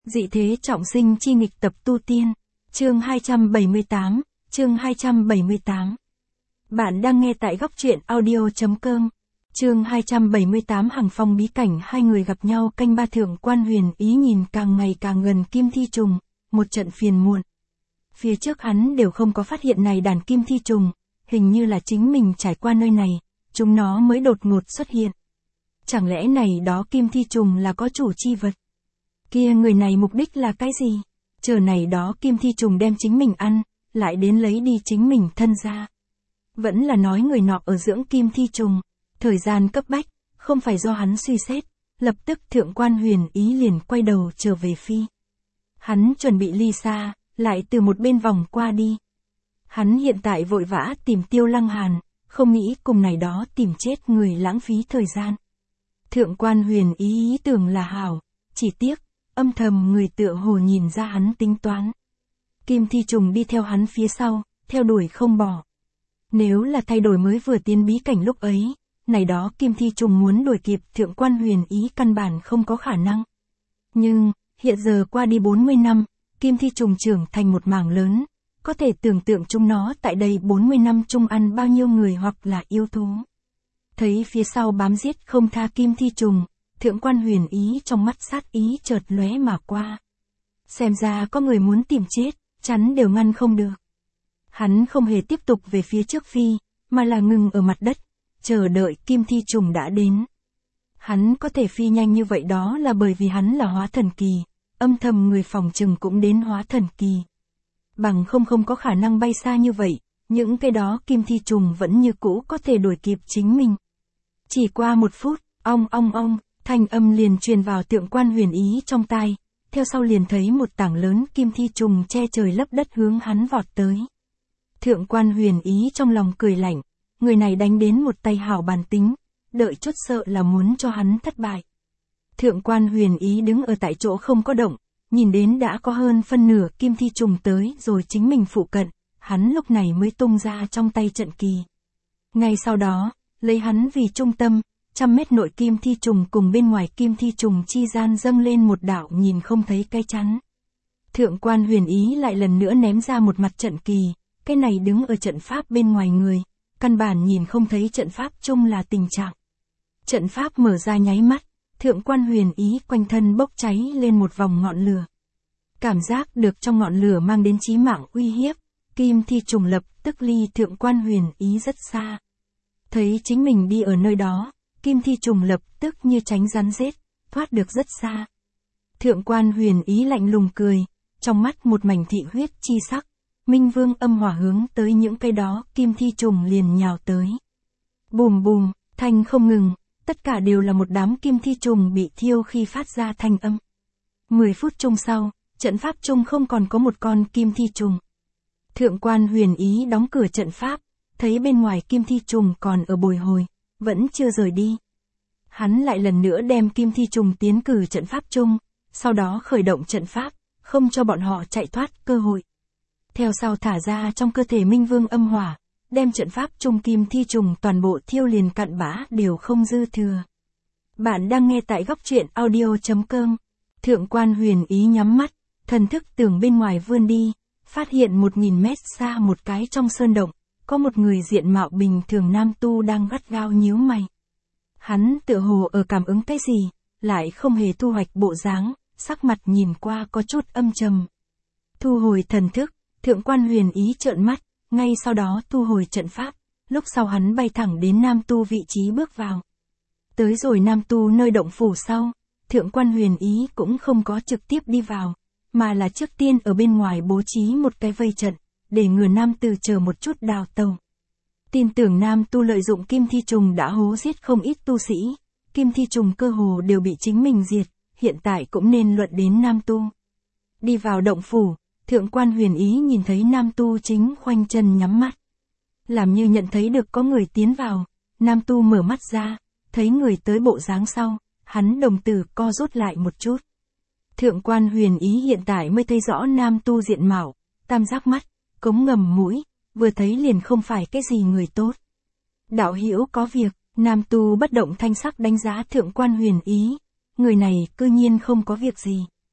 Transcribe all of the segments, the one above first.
Dị thế trọng sinh chi nghịch tập tu tiên. Chương 278, chương 278. Bạn đang nghe tại góc truyện audio.com. Chương 278 Hằng Phong bí cảnh hai người gặp nhau canh ba. Thượng quan Huyền Ý nhìn càng ngày càng gần Kim Thi Trùng, một trận phiền muộn. Phía trước hắn đều không có phát hiện này đàn Kim Thi Trùng, hình như là chính mình trải qua nơi này, chúng nó mới đột ngột xuất hiện. Chẳng lẽ này đó Kim Thi Trùng là có chủ chi vật? Kia người này mục đích là cái gì? Chờ này đó Kim Thi Trùng đem chính mình ăn, lại đến lấy đi chính mình thân ra. Vẫn là nói người nọ ở dưỡng Kim Thi Trùng, thời gian cấp bách, không phải do hắn suy xét, lập tức Thượng quan Huyền Ý liền quay đầu trở về phi. Hắn chuẩn bị ly xa, lại từ một bên vòng qua đi. Hắn hiện tại vội vã tìm Tiêu Lăng Hàn, không nghĩ cùng này đó tìm chết người lãng phí thời gian. Thượng quan Huyền Ý tưởng là hảo, chỉ tiếc, âm thầm người tựa hồ nhìn ra hắn tính toán. Kim Thi Trùng đi theo hắn phía sau, theo đuổi không bỏ. Nếu là thay đổi mới vừa tiến bí cảnh lúc ấy, này đó Kim Thi Trùng muốn đuổi kịp Thượng quan Huyền Ý căn bản không có khả năng. Nhưng, hiện giờ qua đi 40 năm, Kim Thi Trùng trưởng thành một mảng lớn, có thể tưởng tượng chúng nó tại đây 40 năm chung ăn bao nhiêu người hoặc là yêu thú. Thấy phía sau bám giết không tha Kim Thi Trùng, Thượng quan Huyền Ý trong mắt sát ý chợt lóe mà qua. Xem ra có người muốn tìm chết, chắn đều ngăn không được. Hắn không hề tiếp tục về phía trước phi, mà là ngừng ở mặt đất, chờ đợi Kim Thi Trùng đã đến. Hắn có thể phi nhanh như vậy đó là bởi vì hắn là hóa thần kỳ, âm thầm người phòng trừng cũng đến hóa thần kỳ. Bằng không có khả năng bay xa như vậy, những cái đó Kim Thi Trùng vẫn như cũ có thể đuổi kịp chính mình. Chỉ qua 1 phút, ong, thanh âm liền truyền vào Thượng quan Huyền Ý trong tai, theo sau liền thấy một tảng lớn Kim Thi Trùng che trời lấp đất hướng hắn vọt tới. Thượng quan Huyền Ý trong lòng cười lạnh, người này đánh đến một tay hảo bản tính, đợi chút sợ là muốn cho hắn thất bại. Thượng quan Huyền Ý đứng ở tại chỗ không có động, nhìn đến đã có hơn phân nửa Kim Thi Trùng tới rồi chính mình phụ cận, hắn lúc này mới tung ra trong tay trận kỳ. Ngay sau đó, lấy hắn vì trung tâm, 100 mét nội Kim Thi Trùng cùng bên ngoài Kim Thi Trùng chi gian dâng lên một đạo nhìn không thấy cái chắn. Thượng quan Huyền Ý lại lần nữa ném ra một mặt trận kỳ, cái này đứng ở trận pháp bên ngoài người, căn bản nhìn không thấy trận pháp chung là tình trạng. Trận pháp mở ra nháy mắt, Thượng quan Huyền Ý quanh thân bốc cháy lên một vòng ngọn lửa. Cảm giác được trong ngọn lửa mang đến chí mạng uy hiếp, Kim Thi Trùng lập tức ly Thượng quan Huyền Ý rất xa. Thấy chính mình đi ở nơi đó, Kim Thi Trùng lập tức như tránh rắn rết, thoát được rất xa. Thượng quan Huyền Ý lạnh lùng cười, trong mắt một mảnh thị huyết chi sắc, Minh Vương âm hỏa hướng tới những cái đó Kim Thi Trùng liền nhào tới. Bùm bùm, thanh không ngừng, tất cả đều là một đám Kim Thi Trùng bị thiêu khi phát ra thanh âm. 10 phút chung sau, trận pháp chung không còn có một con Kim Thi Trùng. Thượng quan Huyền Ý đóng cửa trận pháp, thấy bên ngoài Kim Thi Trùng còn ở bồi hồi, vẫn chưa rời đi. Hắn lại lần nữa đem Kim Thi Trùng tiến cử trận pháp chung, sau đó khởi động trận pháp, không cho bọn họ chạy thoát cơ hội. Theo sau thả ra trong cơ thể Minh Vương âm hỏa, đem trận pháp chung Kim Thi Trùng toàn bộ thiêu liền cặn bã đều không dư thừa. Bạn đang nghe tại góc truyện audio.com. Thượng quan Huyền Ý nhắm mắt, thần thức tưởng bên ngoài vươn đi, phát hiện 1000 mét xa một cái trong sơn động, có một người diện mạo bình thường nam tu đang gắt gao nhíu mày. Hắn tựa hồ ở cảm ứng cái gì, lại không hề thu hoạch bộ dáng, sắc mặt nhìn qua có chút âm trầm. Thu hồi thần thức, Thượng quan Huyền Ý trợn mắt, ngay sau đó thu hồi trận pháp, lúc sau hắn bay thẳng đến nam tu vị trí bước vào. Tới rồi nam tu nơi động phủ sau, Thượng quan Huyền Ý cũng không có trực tiếp đi vào, mà là trước tiên ở bên ngoài bố trí một cái vây trận, để ngừa nam tử chờ một chút đào tẩu. Tin tưởng nam tu lợi dụng Kim Thi Trùng đã hố giết không ít tu sĩ, Kim Thi Trùng cơ hồ đều bị chính mình diệt, hiện tại cũng nên luận đến nam tu. Đi vào động phủ, Thượng quan Huyền Ý nhìn thấy nam tu chính khoanh chân nhắm mắt. Làm như nhận thấy được có người tiến vào, nam tu mở mắt ra, thấy người tới bộ dáng sau, hắn đồng tử co rút lại một chút. Thượng quan Huyền Ý hiện tại mới thấy rõ nam tu diện mạo, tam giác mắt, cống ngầm mũi, vừa thấy liền không phải cái gì người tốt. Đạo hữu có việc, nam tu bất động thanh sắc đánh giá Thượng quan Huyền Ý, người này cư nhiên không có việc gì.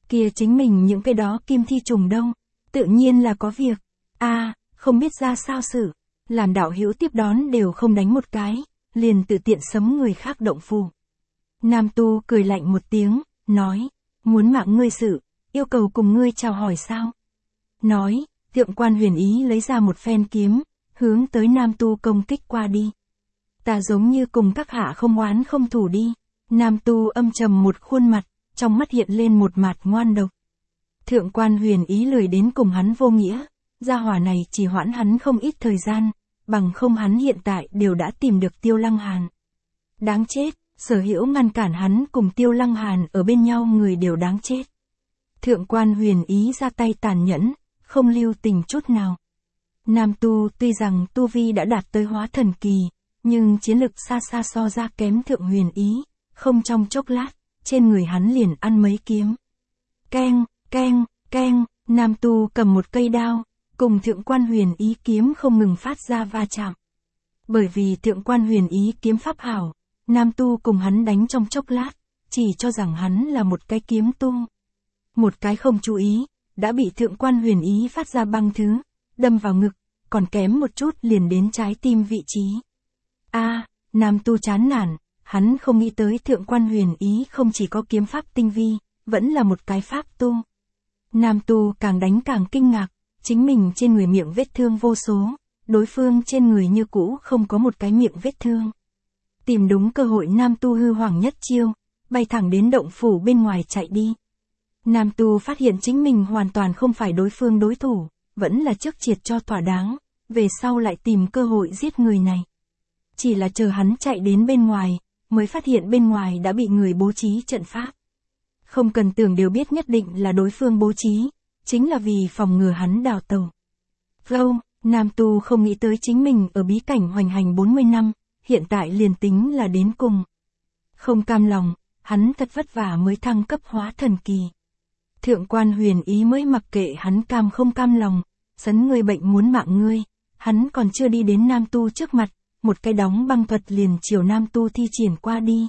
Kia chính mình những cái đó kim thi trùng đâu, tự nhiên là có việc. Không biết ra sao xử, làm đạo hữu tiếp đón đều không đánh một cái, liền tự tiện sấm người khác động phù. Nam tu cười lạnh một tiếng, nói, muốn mạng ngươi xử, yêu cầu cùng ngươi chào hỏi sao? Nói, Thượng quan Huyền Ý lấy ra một phen kiếm, hướng tới Nam tu công kích qua đi. Ta giống như cùng các hạ không oán không thù đi. Nam tu âm trầm một khuôn mặt, trong mắt hiện lên một mặt ngoan độc. Thượng quan Huyền Ý lười đến cùng hắn vô nghĩa, gia hỏa này chỉ hoãn hắn không ít thời gian, bằng không hắn hiện tại đều đã tìm được Tiêu Lăng Hàn. Đáng chết, sở hữu ngăn cản hắn cùng Tiêu Lăng Hàn ở bên nhau người đều đáng chết. Thượng quan Huyền Ý ra tay tàn nhẫn, không lưu tình chút nào. Nam tu tuy rằng tu vi đã đạt tới hóa thần kỳ, nhưng chiến lực xa xa so ra kém Thượng Huyền Ý, không trong chốc lát, trên người hắn liền ăn mấy kiếm. Keng, keng, keng, Nam tu cầm một cây đao, cùng Thượng quan Huyền Ý kiếm không ngừng phát ra va chạm. Bởi vì Thượng quan Huyền Ý kiếm pháp hảo, Nam tu cùng hắn đánh trong chốc lát, chỉ cho rằng hắn là một cái kiếm tu. Một cái không chú ý, đã bị Thượng quan Huyền Ý phát ra băng thứ, đâm vào ngực, còn kém một chút liền đến trái tim vị trí. Nam tu chán nản, hắn không nghĩ tới Thượng quan Huyền Ý không chỉ có kiếm pháp tinh vi, vẫn là một cái pháp tu. Nam tu càng đánh càng kinh ngạc, chính mình trên người miệng vết thương vô số, đối phương trên người như cũ không có một cái miệng vết thương. Tìm đúng cơ hội Nam tu hư hoàng nhất chiêu, bay thẳng đến động phủ bên ngoài chạy đi. Nam tu phát hiện chính mình hoàn toàn không phải đối phương đối thủ, vẫn là trước triệt cho thỏa đáng, về sau lại tìm cơ hội giết người này. Chỉ là chờ hắn chạy đến bên ngoài, mới phát hiện bên ngoài đã bị người bố trí trận pháp. Không cần tưởng đều biết nhất định là đối phương bố trí, chính là vì phòng ngừa hắn đào tẩu. Nam tu không nghĩ tới chính mình ở bí cảnh hoành hành 40 năm, hiện tại liền tính là đến cùng. Không cam lòng, hắn thật vất vả mới thăng cấp hóa thần kỳ. Thượng quan Huyền Ý mới mặc kệ hắn cam không cam lòng, sấn người bệnh muốn mạng ngươi, hắn còn chưa đi đến Nam tu trước mặt, một cái đóng băng thuật liền chiều Nam tu thi triển qua đi.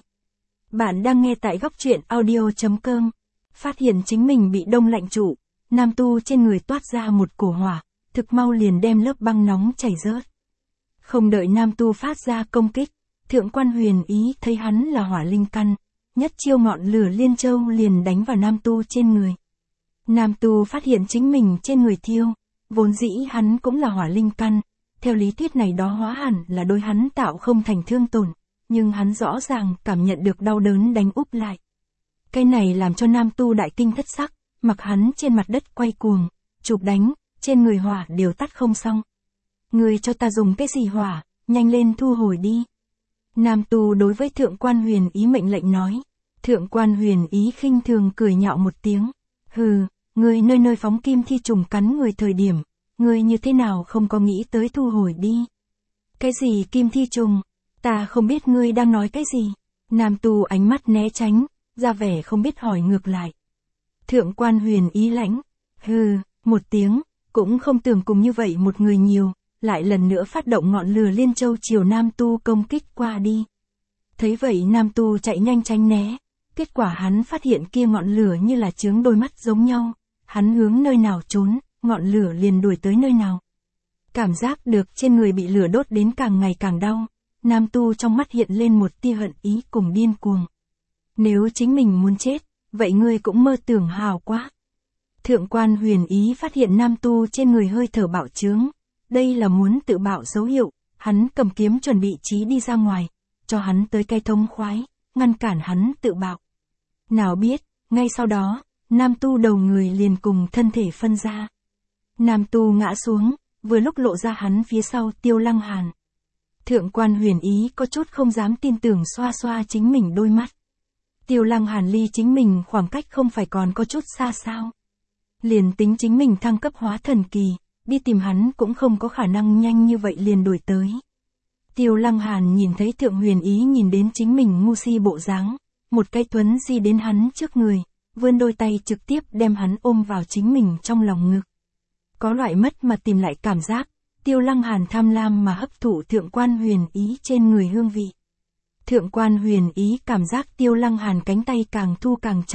Bạn đang nghe tại góc truyện audio.com, phát hiện chính mình bị đông lạnh trụ, Nam tu trên người toát ra một cổ hỏa, thực mau liền đem lớp băng nóng chảy rớt. Không đợi Nam tu phát ra công kích, Thượng quan Huyền Ý thấy hắn là hỏa linh căn, nhất chiêu ngọn lửa liên châu liền đánh vào Nam tu trên người. Nam tu phát hiện chính mình trên người thiêu, vốn dĩ hắn cũng là hỏa linh căn, theo lý thuyết này đó hóa hẳn là đối hắn tạo không thành thương tổn, nhưng hắn rõ ràng cảm nhận được đau đớn đánh úp lại. Cái này làm cho Nam tu đại kinh thất sắc, mặc hắn trên mặt đất quay cuồng, chụp đánh, trên người hỏa đều tắt không xong. Người cho ta dùng cái gì hỏa, nhanh lên thu hồi đi. Nam tu đối với Thượng quan Huyền Ý mệnh lệnh nói. Thượng quan Huyền Ý khinh thường cười nhạo một tiếng. Hừ, người nơi nơi phóng kim thi trùng cắn người thời điểm, người như thế nào không có nghĩ tới thu hồi đi. Cái gì kim thi trùng? Ta không biết ngươi đang nói cái gì. Nam tu ánh mắt né tránh, ra vẻ không biết hỏi ngược lại. Thượng quan Huyền Ý lãnh. Hừ, một tiếng, cũng không tưởng cùng như vậy một người nhiều, lại lần nữa phát động ngọn lửa liên châu chiều Nam tu công kích qua đi. Thấy vậy Nam tu chạy nhanh tránh né, kết quả hắn phát hiện kia ngọn lửa như là chướng đôi mắt giống nhau, hắn hướng nơi nào trốn, ngọn lửa liền đuổi tới nơi nào. Cảm giác được trên người bị lửa đốt đến càng ngày càng đau, Nam tu trong mắt hiện lên một tia hận ý cùng điên cuồng. Nếu chính mình muốn chết, vậy ngươi cũng mơ tưởng hào quá. Thượng quan Huyền Ý phát hiện Nam tu trên người hơi thở bạo chướng, đây là muốn tự bạo dấu hiệu, hắn cầm kiếm chuẩn bị chí đi ra ngoài, cho hắn tới cây thông khoái, ngăn cản hắn tự bạo. Nào biết, ngay sau đó, Nam tu đầu người liền cùng thân thể phân ra. Nam tu ngã xuống, vừa lúc lộ ra hắn phía sau Tiêu Lăng Hàn. Thượng quan Huyền Ý có chút không dám tin tưởng xoa xoa chính mình đôi mắt. Tiêu Lăng Hàn ly chính mình khoảng cách không phải còn có chút xa sao. Liền tính chính mình thăng cấp hóa thần kỳ, đi tìm hắn cũng không có khả năng nhanh như vậy liền đuổi tới. Tiêu Lăng Hàn nhìn thấy Thượng Huyền Ý nhìn đến chính mình ngu si bộ dáng, một cái tuấn di đến hắn trước người, vươn đôi tay trực tiếp đem hắn ôm vào chính mình trong lòng ngực. Có loại mất mà tìm lại cảm giác, Tiêu Lăng Hàn tham lam mà hấp thụ Thượng quan Huyền Ý trên người hương vị. Thượng quan Huyền Ý cảm giác Tiêu Lăng Hàn cánh tay càng thu càng chặt,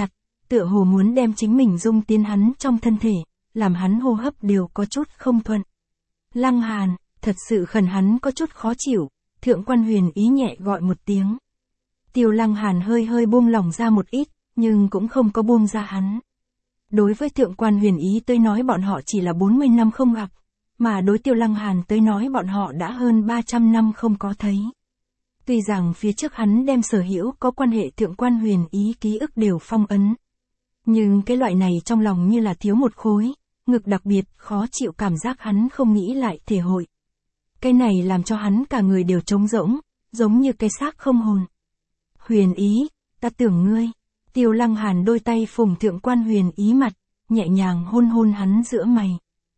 tựa hồ muốn đem chính mình dung tiến hắn trong thân thể, làm hắn hô hấp đều có chút không thuận. Lăng Hàn, thật sự khẩn hắn có chút khó chịu, Thượng quan Huyền Ý nhẹ gọi một tiếng. Tiêu Lăng Hàn hơi hơi buông lỏng ra một ít, nhưng cũng không có buông ra hắn. Đối với Thượng quan Huyền Ý tới nói bọn họ chỉ là 40 năm không gặp, mà đối Tiêu Lăng Hàn tới nói bọn họ đã hơn 300 năm không có thấy. Tuy rằng phía trước hắn đem sở hữu có quan hệ Thượng quan Huyền Ý ký ức đều phong ấn. Nhưng cái loại này trong lòng như là thiếu một khối, ngực đặc biệt khó chịu cảm giác hắn không nghĩ lại thể hội. Cái này làm cho hắn cả người đều trống rỗng, giống như cái xác không hồn. Huyền Ý, ta tưởng ngươi. Tiêu Lăng Hàn đôi tay phủng Thượng quan Huyền Ý mặt, nhẹ nhàng hôn hôn hắn giữa mày.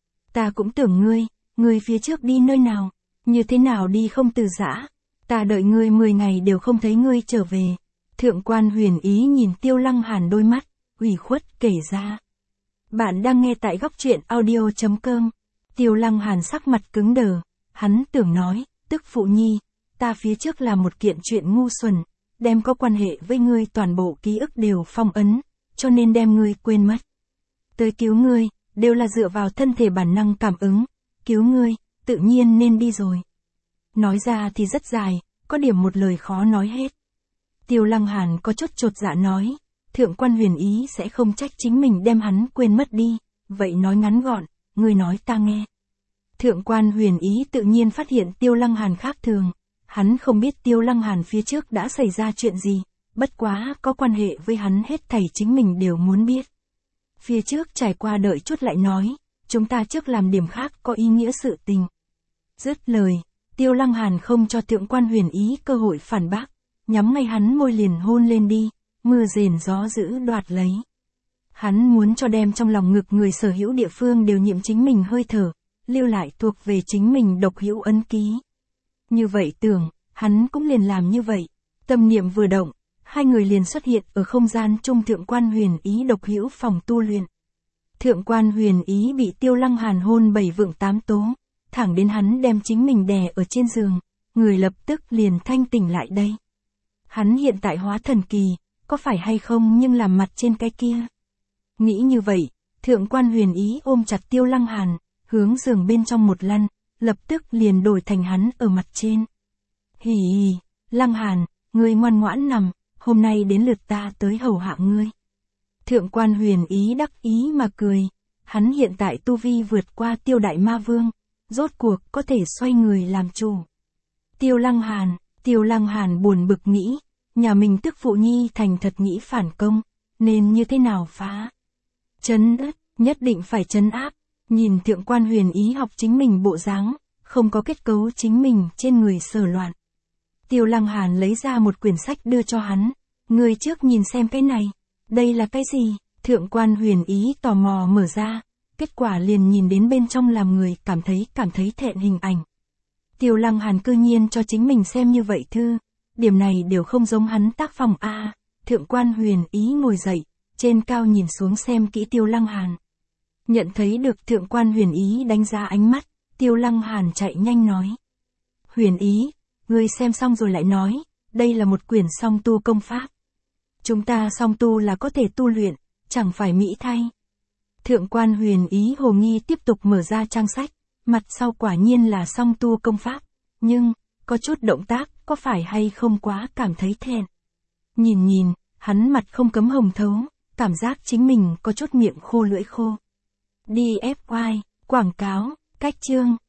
Ta cũng tưởng ngươi phía trước đi nơi nào, như thế nào đi không từ giã. Ta đợi ngươi 10 ngày đều không thấy ngươi trở về. Thượng quan Huyền Ý nhìn Tiêu Lăng Hàn đôi mắt, ủy khuất kể ra. Bạn đang nghe tại góc truyện audio.com. Tiêu Lăng Hàn sắc mặt cứng đờ, hắn tưởng nói, tức phụ nhi, ta phía trước là một kiện chuyện ngu xuẩn, đem có quan hệ với ngươi toàn bộ ký ức đều phong ấn, cho nên đem ngươi quên mất. Tới cứu ngươi, đều là dựa vào thân thể bản năng cảm ứng, cứu ngươi, tự nhiên nên đi rồi. Nói ra thì rất dài, có điểm một lời khó nói hết. Tiêu Lăng Hàn có chút chột dạ nói, Thượng quan Huyền Ý sẽ không trách chính mình đem hắn quên mất đi, vậy nói ngắn gọn, ngươi nói ta nghe. Thượng quan Huyền Ý tự nhiên phát hiện Tiêu Lăng Hàn khác thường, hắn không biết Tiêu Lăng Hàn phía trước đã xảy ra chuyện gì, bất quá có quan hệ với hắn hết thảy chính mình đều muốn biết. Phía trước trải qua đợi chút lại nói, chúng ta trước làm điểm khác có ý nghĩa sự tình. Dứt lời, Tiêu Lăng Hàn không cho Thượng quan Huyền Ý cơ hội phản bác, nhắm ngay hắn môi liền hôn lên đi, mưa rền gió dữ đoạt lấy. Hắn muốn cho đem trong lòng ngực người sở hữu địa phương đều nhiễm chính mình hơi thở, lưu lại thuộc về chính mình độc hữu ấn ký. Như vậy tưởng, hắn cũng liền làm như vậy. Tâm niệm vừa động, hai người liền xuất hiện ở không gian chung Thượng quan Huyền Ý độc hữu phòng tu luyện. Thượng quan Huyền Ý bị Tiêu Lăng Hàn hôn 7 vượng 8 tố, thẳng đến hắn đem chính mình đè ở trên giường, người lập tức liền thanh tỉnh lại đây. Hắn hiện tại hóa thần kỳ, có phải hay không nhưng làm mặt trên cái kia. Nghĩ như vậy, Thượng quan Huyền Ý ôm chặt Tiêu Lăng Hàn, hướng giường bên trong một lăn, lập tức liền đổi thành hắn ở mặt trên. Hì hì, Lăng Hàn, ngươi ngoan ngoãn nằm, hôm nay đến lượt ta tới hầu hạ ngươi. Thượng quan Huyền Ý đắc ý mà cười, hắn hiện tại tu vi vượt qua Tiêu Đại Ma Vương, rốt cuộc có thể xoay người làm chủ. Tiêu Lăng Hàn buồn bực nghĩ, nhà mình tức phụ nhi thành thật nghĩ phản công, nên như thế nào phá? Trấn ức, nhất định phải trấn áp, nhìn Thượng quan Huyền Ý học chính mình bộ dáng, không có kết cấu chính mình trên người sờ loạn. Tiêu Lăng Hàn lấy ra một quyển sách đưa cho hắn, ngươi trước nhìn xem cái này, đây là cái gì? Thượng quan Huyền Ý tò mò mở ra, kết quả liền nhìn đến bên trong làm người cảm thấy thẹn hình ảnh. Tiêu Lăng Hàn cư nhiên cho chính mình xem như vậy thư, điểm này đều không giống hắn tác phong a. Thượng quan Huyền Ý ngồi dậy, trên cao nhìn xuống xem kỹ Tiêu Lăng Hàn. Nhận thấy được Thượng quan Huyền Ý đánh giá ánh mắt, Tiêu Lăng Hàn chạy nhanh nói. Huyền Ý, ngươi xem xong rồi lại nói, đây là một quyển song tu công pháp. Chúng ta song tu là có thể tu luyện, chẳng phải mỹ thay. Thượng quan Huyền Ý hồ nghi tiếp tục mở ra trang sách, mặt sau quả nhiên là song tu công pháp, nhưng, có chút động tác, có phải hay không quá cảm thấy thẹn. Nhìn, hắn mặt không cấm hồng thấu, cảm giác chính mình có chút miệng khô lưỡi khô. DFY, quảng cáo, cách chương.